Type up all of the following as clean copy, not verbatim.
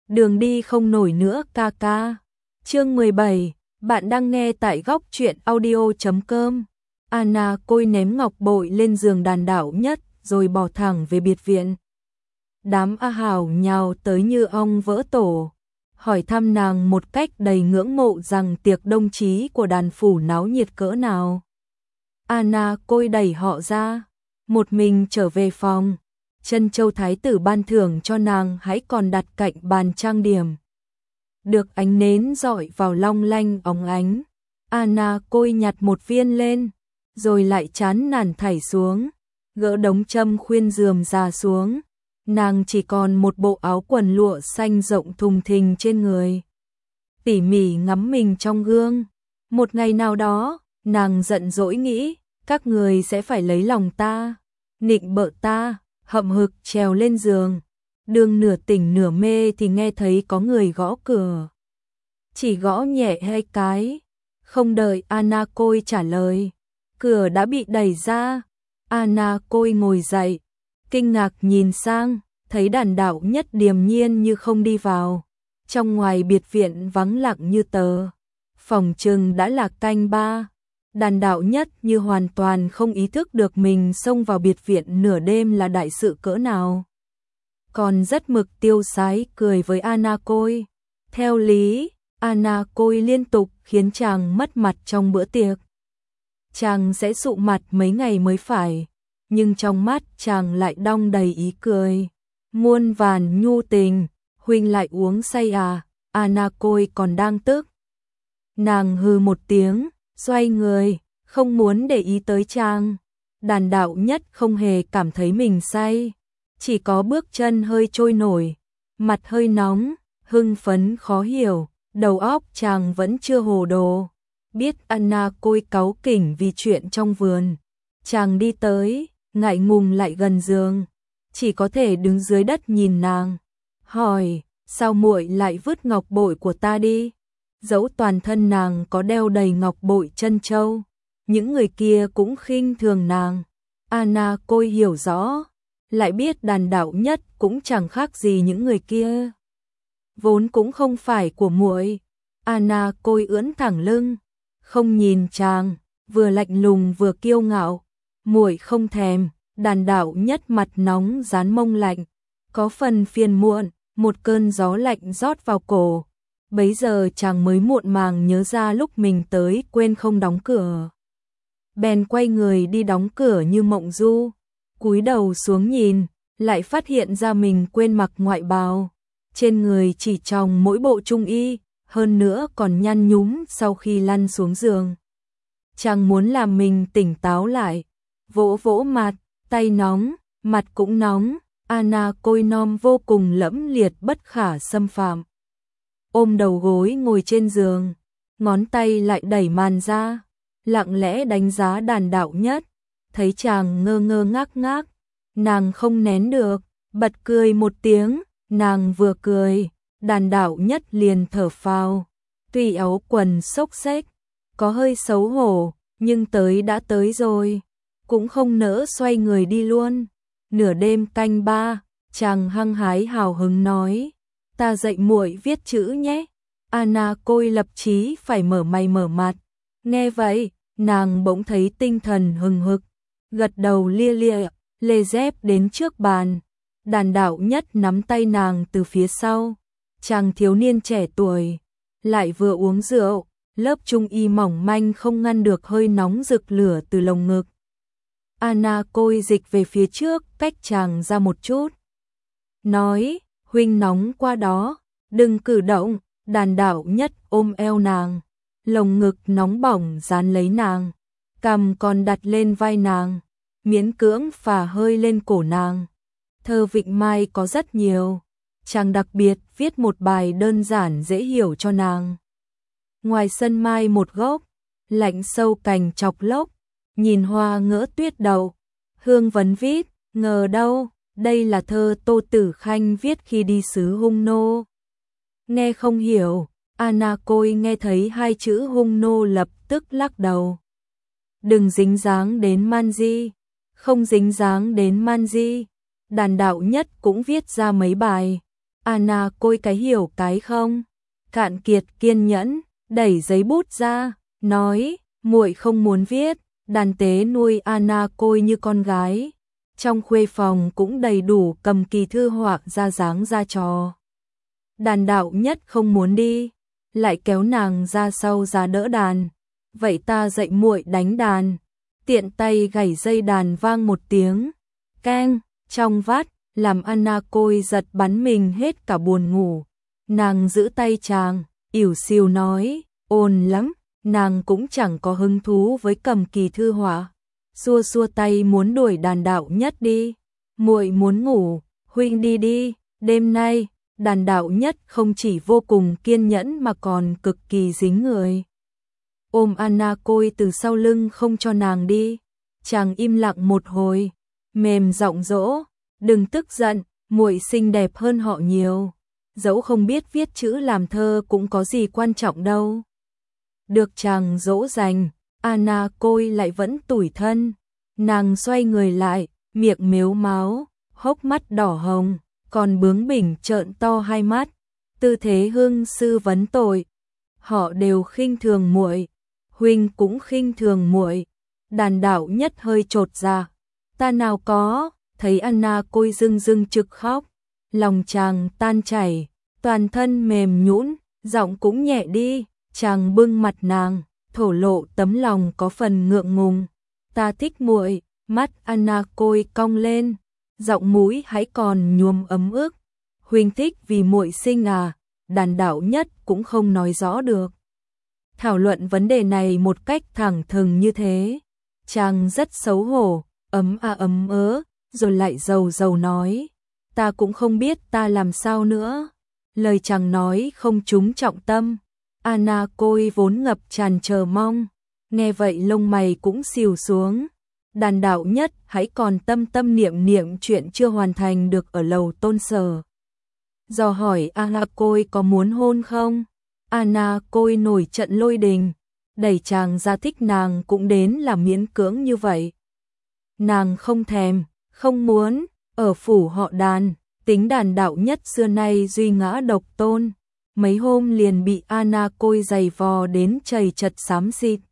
đường đi không nổi nữa ca ca. Chương 17, bạn đang nghe tại góc truyện audio.com. Anna Côi ném ngọc bội lên giường đàn đảo nhất rồi bỏ thẳng về biệt viện. Đám A Hào nhào tới như ong vỡ tổ, hỏi thăm nàng một cách đầy ngưỡng mộ rằng tiệc đông chí của đàn phủ náo nhiệt cỡ nào. Anna Côi đẩy họ ra, một mình trở về phòng. Trân Châu Thái tử ban thưởng cho nàng hãy còn đặt cạnh bàn trang điểm. Được ánh nến rọi vào long lanh óng ánh. Anna Côi nhặt một viên lên, rồi lại chán nản thảy xuống, gỡ đống châm khuyên rườm rà xuống. Nàng chỉ còn một bộ áo quần lụa xanh rộng thùng thình trên người. Tỉ mỉ ngắm mình trong gương. Một ngày nào đó, nàng giận dỗi nghĩ, các người sẽ phải lấy lòng ta, nịnh bợ ta, hậm hực trèo lên giường. Đương nửa tỉnh nửa mê thì nghe thấy có người gõ cửa. Chỉ gõ nhẹ 2 cái, không đợi Anna Côi trả lời, cửa đã bị đẩy ra. Anna Côi ngồi dậy, kinh ngạc nhìn sang, thấy đàn đảo nhất điềm nhiên như không đi vào. Trong ngoài biệt viện vắng lặng như tờ. Phòng chừng đã là canh 3. Đàn đảo nhất như hoàn toàn không ý thức được mình xông vào biệt viện nửa đêm là đại sự cỡ nào. Còn rất mực tiêu sái cười với Anna Côi. Theo lý, Anna Côi liên tục khiến chàng mất mặt trong bữa tiệc. Chàng sẽ sụ mặt mấy ngày mới phải, nhưng trong mắt chàng lại đong đầy ý cười. Muôn vàn nhu tình, huynh lại uống say à? Anna Côi còn đang tức. Nàng hừ một tiếng, xoay người, không muốn để ý tới chàng. Đàn đảo nhất không hề cảm thấy mình say, chỉ có bước chân hơi trôi nổi, mặt hơi nóng, hưng phấn khó hiểu, đầu óc chàng vẫn chưa hồ đồ. Biết Anna Côi cáu kỉnh vì chuyện trong vườn, chàng đi tới, ngại ngùng lại gần giường, chỉ có thể đứng dưới đất nhìn nàng, hỏi, sao muội lại vứt ngọc bội của ta đi? Dẫu toàn thân nàng có đeo đầy ngọc bội trân châu, những người kia cũng khinh thường nàng. Anna Côi hiểu rõ, lại biết đàn đảo nhất cũng chẳng khác gì những người kia. Vốn cũng không phải của muội. Anna Côi ưỡn thẳng lưng, không nhìn chàng, vừa lạnh lùng vừa kiêu ngạo. Muội không thèm. Đàn đảo nhất mặt nóng dán mông lạnh, có phần phiền muộn, một cơn gió lạnh rót vào cổ. Bấy giờ chàng mới muộn màng nhớ ra lúc mình tới quên không đóng cửa. Bèn quay người đi đóng cửa như mộng du, cúi đầu xuống nhìn, lại phát hiện ra mình quên mặc ngoại bào. Trên người chỉ tròng mỗi bộ trung y, hơn nữa còn nhăn nhúm sau khi lăn xuống giường. Chàng muốn làm mình tỉnh táo lại, vỗ vỗ mặt, tay nóng, mặt cũng nóng. Anna Côi non vô cùng lẫm liệt bất khả xâm phạm. Ôm đầu gối ngồi trên giường, ngón tay lại đẩy màn ra, lặng lẽ đánh giá đàn đảo nhất. Thấy chàng ngơ ngơ ngác ngác, nàng không nén được, bật cười một tiếng. Nàng vừa cười, đàn đảo nhất liền thở phào, tuy áo quần xốc xếch, có hơi xấu hổ, nhưng tới đã tới rồi, cũng không nỡ xoay người đi luôn. Nửa đêm canh 3, chàng hăng hái hào hứng nói, ta dạy muội viết chữ nhé. Anna Côi lập chí phải mở mày mở mặt. Nghe vậy, nàng bỗng thấy tinh thần hừng hực, gật đầu lia lịa, lê dép đến trước bàn. Đàn đảo nhất nắm tay nàng từ phía sau. Chàng thiếu niên trẻ tuổi, lại vừa uống rượu, lớp trung y mỏng manh không ngăn được hơi nóng rực lửa từ lồng ngực. Anna Côi dịch về phía trước, cách chàng ra một chút. Nói, huynh nóng qua đó, đừng cử động. Đàn đảo nhất ôm eo nàng, lồng ngực nóng bỏng dán lấy nàng, cằm còn đặt lên vai nàng, miễn cưỡng phả hơi lên cổ nàng. Thơ Vịnh Mai có rất nhiều, chàng đặc biệt viết một bài đơn giản dễ hiểu cho nàng. Ngoài sân mai một gốc, lạnh sâu cành chọc lốc, nhìn hoa ngỡ tuyết đậu. Hương vấn viết, ngờ đâu, đây là thơ Tô Tử Khanh viết khi đi xứ Hung Nô. Nghe không hiểu, Anna Côi nghe thấy 2 chữ Hung Nô lập tức lắc đầu. Đừng dính dáng đến man di, không dính dáng đến man di. Đàn đảo nhất cũng viết ra mấy bài. Anna Côi cái hiểu cái không, cạn kiệt kiên nhẫn, đẩy giấy bút ra, nói, muội không muốn viết. Đàn tế nuôi Anna Côi như con gái, trong khuê phòng cũng đầy đủ cầm kỳ thư họa ra dáng ra trò. Đàn Đạo Nhất không muốn đi, lại kéo nàng ra sau ra đỡ đàn. Vậy ta dạy muội đánh đàn. Tiện tay gảy dây đàn vang một tiếng, keng, trong vắt, làm Anna Côi giật bắn mình hết cả buồn ngủ. Nàng giữ tay chàng, ỉu xìu nói, ồn lắm. Nàng cũng chẳng có hứng thú với cầm kỳ thư họa, xua xua tay muốn đuổi Đàn Đạo Nhất đi. Muội muốn ngủ, huynh đi đi, đêm nay. Đàn Đạo Nhất không chỉ vô cùng kiên nhẫn mà còn cực kỳ dính người. Ôm Anna Côi từ sau lưng không cho nàng đi. Chàng im lặng một hồi, mềm giọng dỗ, đừng tức giận, muội xinh đẹp hơn họ nhiều. Dẫu không biết viết chữ làm thơ cũng có gì quan trọng đâu. Được chàng dỗ dành, Anna Côi lại vẫn tủi thân. Nàng xoay người lại, miệng mếu máo, hốc mắt đỏ hồng, còn bướng bỉnh trợn to hai mắt. Tư thế hưng sư vấn tội. Họ đều khinh thường muội, huynh cũng khinh thường muội. Đàn Đạo Nhất hơi chột dạ. Ta nào có, thấy Anna Côi rưng rưng trực khóc. Lòng chàng tan chảy, toàn thân mềm nhũn, giọng cũng nhẹ đi. Chàng bưng mặt nàng, thổ lộ tấm lòng có phần ngượng ngùng. Ta thích muội. Mắt Anna Côi cong lên, giọng mũi hãy còn nhuốm ấm ức. Huynh thích vì muội xinh à? Đàn Đạo Nhất cũng không nói rõ được. Thảo luận vấn đề này một cách thẳng thừng như thế, chàng rất xấu hổ, ấm ớ, rồi lại rầu rầu nói, ta cũng không biết ta làm sao nữa. Lời chàng nói không trúng trọng tâm. Anna Côi vốn ngập tràn chờ mong, nghe vậy lông mày cũng xìu xuống. Đàn Đạo Nhất hãy còn tâm niệm chuyện chưa hoàn thành được ở lầu Tôn Sở. Dò hỏi Anna Côi có muốn hôn không? Anna Côi nổi trận lôi đình, đẩy chàng ra thích nàng cũng đến là miễn cưỡng như vậy. Nàng không thèm, không muốn, ở phủ họ Đàn, tính Đàn Đạo Nhất xưa nay duy ngã độc tôn. Mấy hôm liền bị Anna Côi giày vò đến chầy chật xám xịt.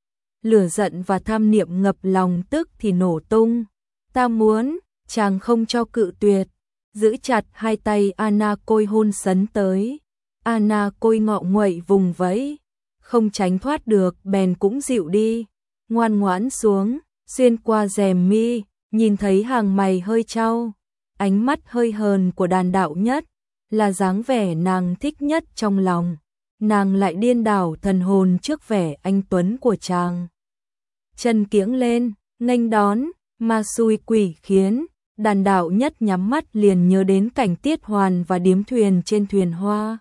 Lửa giận và tham niệm ngập lòng tức thì nổ tung. Ta muốn, chàng không cho cự tuyệt. Giữ chặt hai tay Anna Côi hôn sấn tới. Anna Côi ngọ nguậy vùng vẫy, không tránh thoát được bèn cũng dịu đi. Ngoan ngoãn xuống, xuyên qua rèm mi, nhìn thấy hàng mày hơi trao. Ánh mắt hơi hờn của Đàn Đạo Nhất là dáng vẻ nàng thích nhất trong lòng. Nàng lại điên đảo thần hồn trước vẻ anh tuấn của chàng. Chân kiễng lên, nghênh đón, ma xui quỷ khiến. Đàn Đạo Nhất nhắm mắt liền nhớ đến cảnh Tiết Hoàn và điếm thuyền trên thuyền hoa.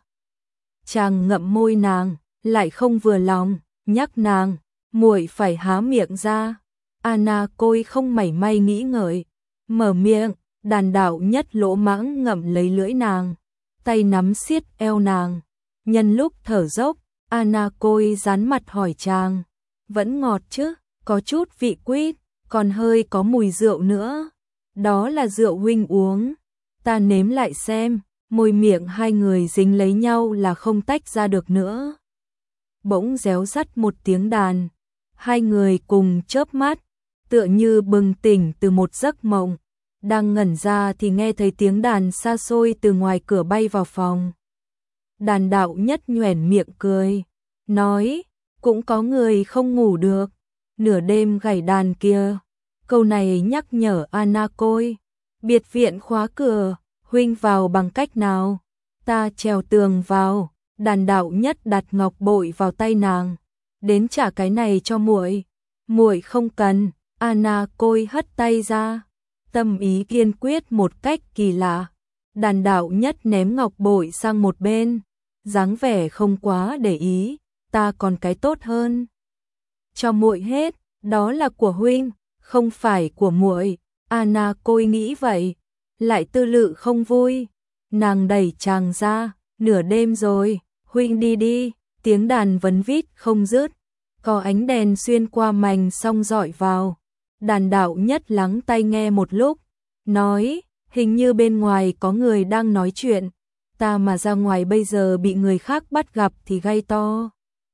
Chàng ngậm môi nàng, lại không vừa lòng, nhắc nàng, muội phải há miệng ra. Anna Côi không mảy may nghĩ ngợi, mở miệng. Đàn Đạo Nhất lỗ mãng ngậm lấy lưỡi nàng, tay nắm siết eo nàng. Nhân lúc thở dốc, Anna Côi dán mặt hỏi chàng, vẫn ngọt chứ? Có chút vị quýt, còn hơi có mùi rượu nữa. Đó là rượu huynh uống. Ta nếm lại xem. Môi miệng hai người dính lấy nhau là không tách ra được nữa. Bỗng réo rắt một tiếng đàn. Hai người cùng chớp mắt, tựa như bừng tỉnh từ một giấc mộng. Đang ngẩn ra thì nghe thấy tiếng đàn xa xôi từ ngoài cửa bay vào phòng. Đàn Đạo Nhất nhoẻn miệng cười, nói, cũng có người không ngủ được, nửa đêm gảy đàn kia. Câu này nhắc nhở Anna Côi. Biệt viện khóa cửa, huynh vào bằng cách nào? Ta trèo tường vào. Đàn Đạo Nhất đặt ngọc bội vào tay nàng, đến trả cái này cho muội. Muội không cần. Anna Côi hất tay ra, tâm ý kiên quyết một cách kỳ lạ. Đàn Đạo Nhất ném ngọc bội sang một bên, dáng vẻ không quá để ý. Ta còn cái tốt hơn, cho muội hết, đó là của huynh, không phải của muội. Anna Côi nghĩ vậy, lại tư lự không vui. Nàng đẩy chàng ra, nửa đêm rồi, huynh đi đi. Tiếng đàn vấn vít không dứt, có ánh đèn xuyên qua mành song dọi vào. Đàn Đạo Nhất lắng tai nghe một lúc, nói, hình như bên ngoài có người đang nói chuyện. ta mà ra ngoài bây giờ bị người khác bắt gặp thì gay to.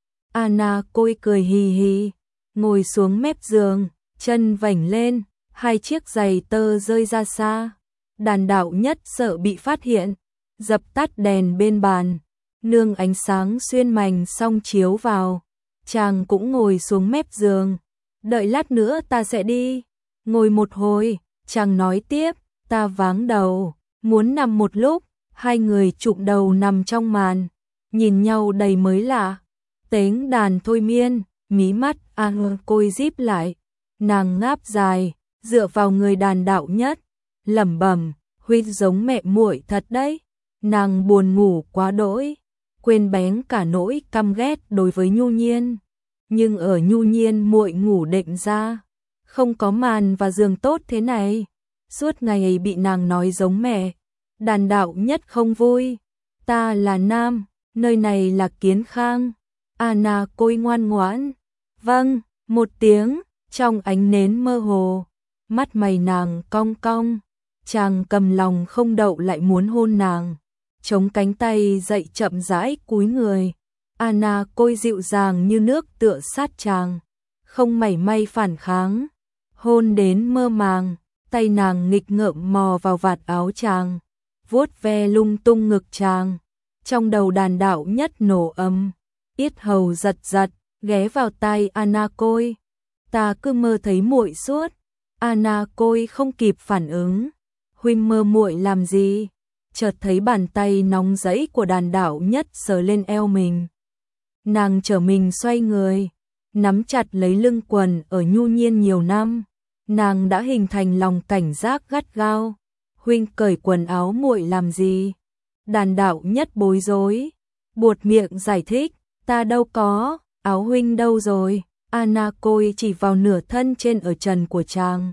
Anna Côi cười hì hì, ngồi xuống mép giường, chân vảnh lên, hai chiếc giày tơ rơi ra xa. Đàn đạo nhất sợ bị phát hiện, dập tắt đèn bên bàn, nương ánh sáng xuyên mành xong chiếu vào. Chàng cũng ngồi xuống mép giường, đợi lát nữa ta sẽ đi. Ngồi một hồi, chàng nói tiếp, ta váng đầu, muốn nằm một lúc. Hai người chụm đầu nằm trong màn, nhìn nhau đầy mới lạ. Tiếng đàn thôi miên, mí mắt Anna Côi díp lại, nàng ngáp dài, dựa vào người đàn đạo nhất, lẩm bẩm, Huynh giống mẹ muội thật đấy. Nàng buồn ngủ quá đỗi, quên bén cả nỗi căm ghét đối với Nhu Nhiên. Nhưng ở Nhu Nhiên muội ngủ đệm ra, không có màn và giường tốt thế này, suốt ngày bị nàng nói giống mẹ. Đàn đạo nhất không vui, ta là nam, nơi này là Kiến Khang. Anna Côi ngoan ngoãn, vâng, một tiếng, trong ánh nến mơ hồ, mắt mày nàng cong cong, chàng cầm lòng không đậu lại muốn hôn nàng, chống cánh tay dậy chậm rãi cúi người. Anna Côi dịu dàng như nước tựa sát chàng, không mảy may phản kháng, hôn đến mơ màng, tay nàng nghịch ngợm mò vào vạt áo chàng, vuốt ve lung tung ngực chàng. Trong đầu đàn đạo nhất nổ ầm, yết hầu giật giật, ghé vào tai Anna Côi. Ta cứ mơ thấy muội suốt. Anna Côi không kịp phản ứng. Huynh mơ muội làm gì? Chợt thấy bàn tay nóng rẫy của đàn đạo nhất sờ lên eo mình. Nàng trở mình xoay người, nắm chặt lấy lưng quần ở Nhu Nhiên nhiều năm. Nàng đã hình thành lòng cảnh giác gắt gao. Huynh cởi quần áo muội làm gì? Đàn đạo nhất bối rối, buột miệng giải thích, ta đâu có, áo huynh đâu rồi? Anna Côi chỉ vào nửa thân trên ở trần của chàng.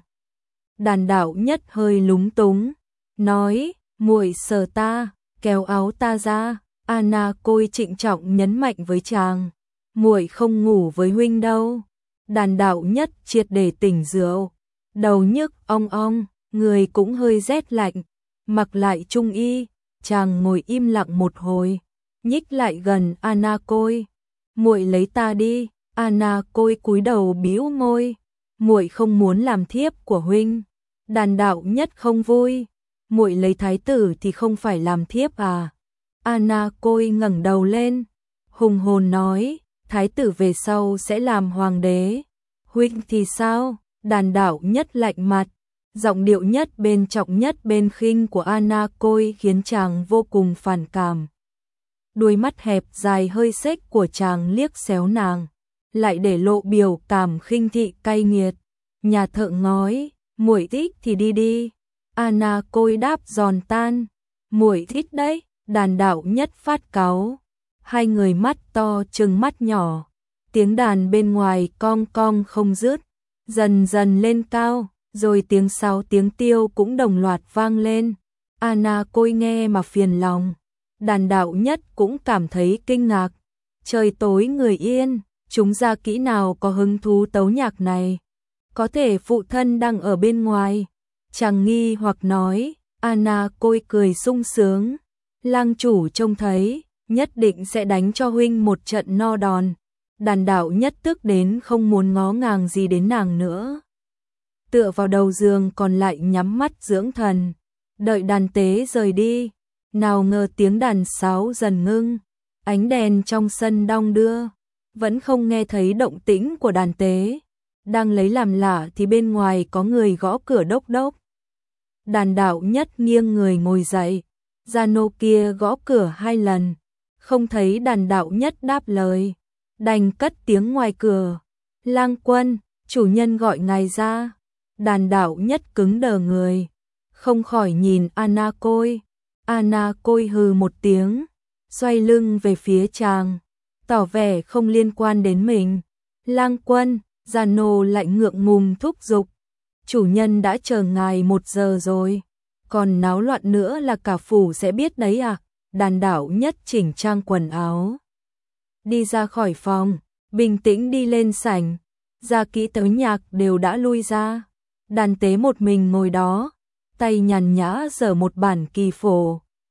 Đàn đạo nhất hơi lúng túng, nói, muội sờ ta, kéo áo ta ra. Anna Côi trịnh trọng nhấn mạnh với chàng, muội không ngủ với huynh đâu. Đàn đạo nhất triệt để tỉnh rượu, đầu nhức ong ong, người cũng hơi rét lạnh, mặc lại trung y. Chàng ngồi im lặng một hồi, nhích lại gần Anna Côi, muội lấy ta đi. Anna Côi cúi đầu bĩu môi, muội không muốn làm thiếp của huynh. Đàn đạo nhất không vui, muội lấy thái tử thì không phải làm thiếp à? Anna Côi ngẩng đầu lên, hùng hồn nói, thái tử về sau sẽ làm hoàng đế. Huynh thì sao? Đàn đạo nhất lạnh mặt, giọng điệu nhất bên trọng nhất bên khinh của Anna Côi khiến chàng vô cùng phản cảm. Đuôi mắt hẹp dài hơi xếch của chàng liếc xéo nàng, lại để lộ biểu cảm khinh thị cay nghiệt. Nhà thợ ngói, muội thích thì đi đi. Anna Côi đáp giòn tan, muội thích đấy. Đàn đạo nhất phát cáu, hai người mắt to trừng mắt nhỏ, tiếng đàn bên ngoài cong cong không dứt, dần dần lên cao, rồi tiếng sáo tiếng tiêu cũng đồng loạt vang lên. Anna Côi nghe mà phiền lòng, đàn đạo nhất cũng cảm thấy kinh ngạc. Trời tối người yên, chúng ra kỹ nào có hứng thú tấu nhạc này. Có thể phụ thân đang ở bên ngoài. Chàng nghi hoặc nói. Anna Côi cười sung sướng, lang chủ trông thấy, nhất định sẽ đánh cho huynh một trận no đòn. Đàn đạo nhất tức đến không muốn ngó ngàng gì đến nàng nữa. Tựa vào đầu giường còn lại nhắm mắt dưỡng thần, đợi đàn tế rời đi. Nào ngờ tiếng đàn sáo dần ngưng, ánh đèn trong sân đong đưa, vẫn không nghe thấy động tĩnh của đàn tế. Đang lấy làm lạ thì bên ngoài có người gõ cửa đốc đốc. Đàn đạo nhất nghiêng người ngồi dậy, gia nô kia gõ cửa 2 lần, không thấy đàn đạo nhất đáp lời, đành cất tiếng ngoài cửa, lang quân, chủ nhân gọi ngài ra. Đàn đạo nhất cứng đờ người, không khỏi nhìn Anna Côi. Anna Côi hừ một tiếng, xoay lưng về phía chàng, tỏ vẻ không liên quan đến mình. Lang quân, gia nô lại ngượng ngùng thúc giục, chủ nhân đã chờ ngài 1 giờ rồi, còn náo loạn nữa là cả phủ sẽ biết đấy à. Đàn đạo nhất chỉnh trang quần áo, đi ra khỏi phòng, bình tĩnh đi lên sảnh. Gia kỹ tới nhạc đều đã lui ra, đàn tế một mình ngồi đó, tay nhàn nhã giở một bản kỳ phổ,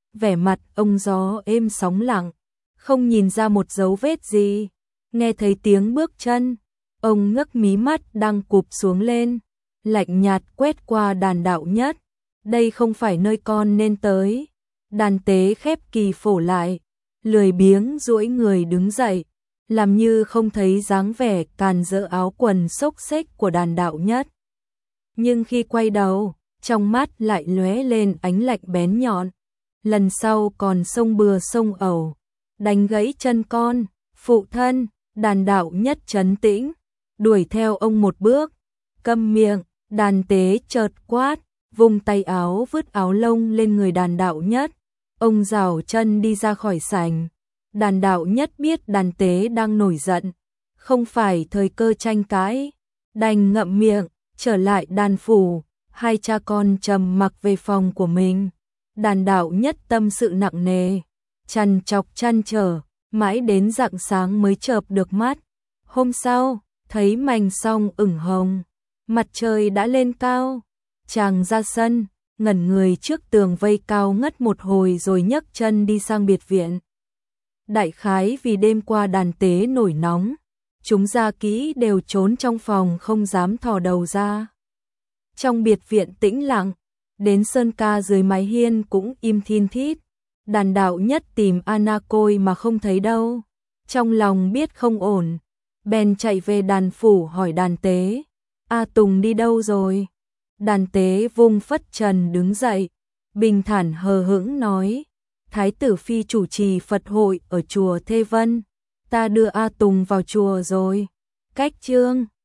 vẻ mặt ông gió êm sóng lặng, không nhìn ra một dấu vết gì. Nghe thấy tiếng bước chân, ông ngước mí mắt đang cụp xuống lên, lạnh nhạt quét qua Đàn Đạo Nhất. Đây không phải nơi con nên tới. Đàn Tế khép kỳ phổ lại, lười biếng duỗi người đứng dậy, làm như không thấy dáng vẻ càn rỡ áo quần xốc xếch của Đàn Đạo Nhất. Nhưng khi quay đầu, trong mắt lại lóe lên ánh lạnh bén nhọn. Lần sau còn xông bừa xông ẩu, đánh gãy chân con, phụ thân. Đàn Đạo Nhất trấn tĩnh, đuổi theo ông một bước. Câm miệng. Đàn Tế chợt quát, vùng tay áo vứt áo lông lên người Đàn Đạo Nhất. Ông giảo chân đi ra khỏi sảnh. Đàn Đạo Nhất biết Đàn Tế đang nổi giận, không phải thời cơ tranh cãi, đành ngậm miệng, trở lại đàn phủ. Hai cha con trầm mặc về phòng của mình. Đàn Đạo Nhất tâm sự nặng nề, trằn trọc trăn trở, mãi đến rạng sáng mới chợp được mắt. Hôm sau, thấy mành song ửng hồng, mặt trời đã lên cao, chàng ra sân, ngẩn người trước tường vây cao ngất một hồi rồi nhấc chân đi sang biệt viện. Đại khái vì đêm qua Đàn Tế nổi nóng, chúng gia kỹ đều trốn trong phòng không dám thò đầu ra. Trong biệt viện tĩnh lặng, đến sơn ca dưới mái hiên cũng im thin thít. Đàn Đạo Nhất tìm Anna Côi mà không thấy đâu, trong lòng biết không ổn, bèn chạy về đàn phủ hỏi Đàn Tế, A Tùng đi đâu rồi? Đàn Tế vung phất trần đứng dậy, bình thản hờ hững nói, Thái tử phi chủ trì Phật hội ở chùa Thê Vân, ta đưa A Tùng vào chùa rồi. Cách chương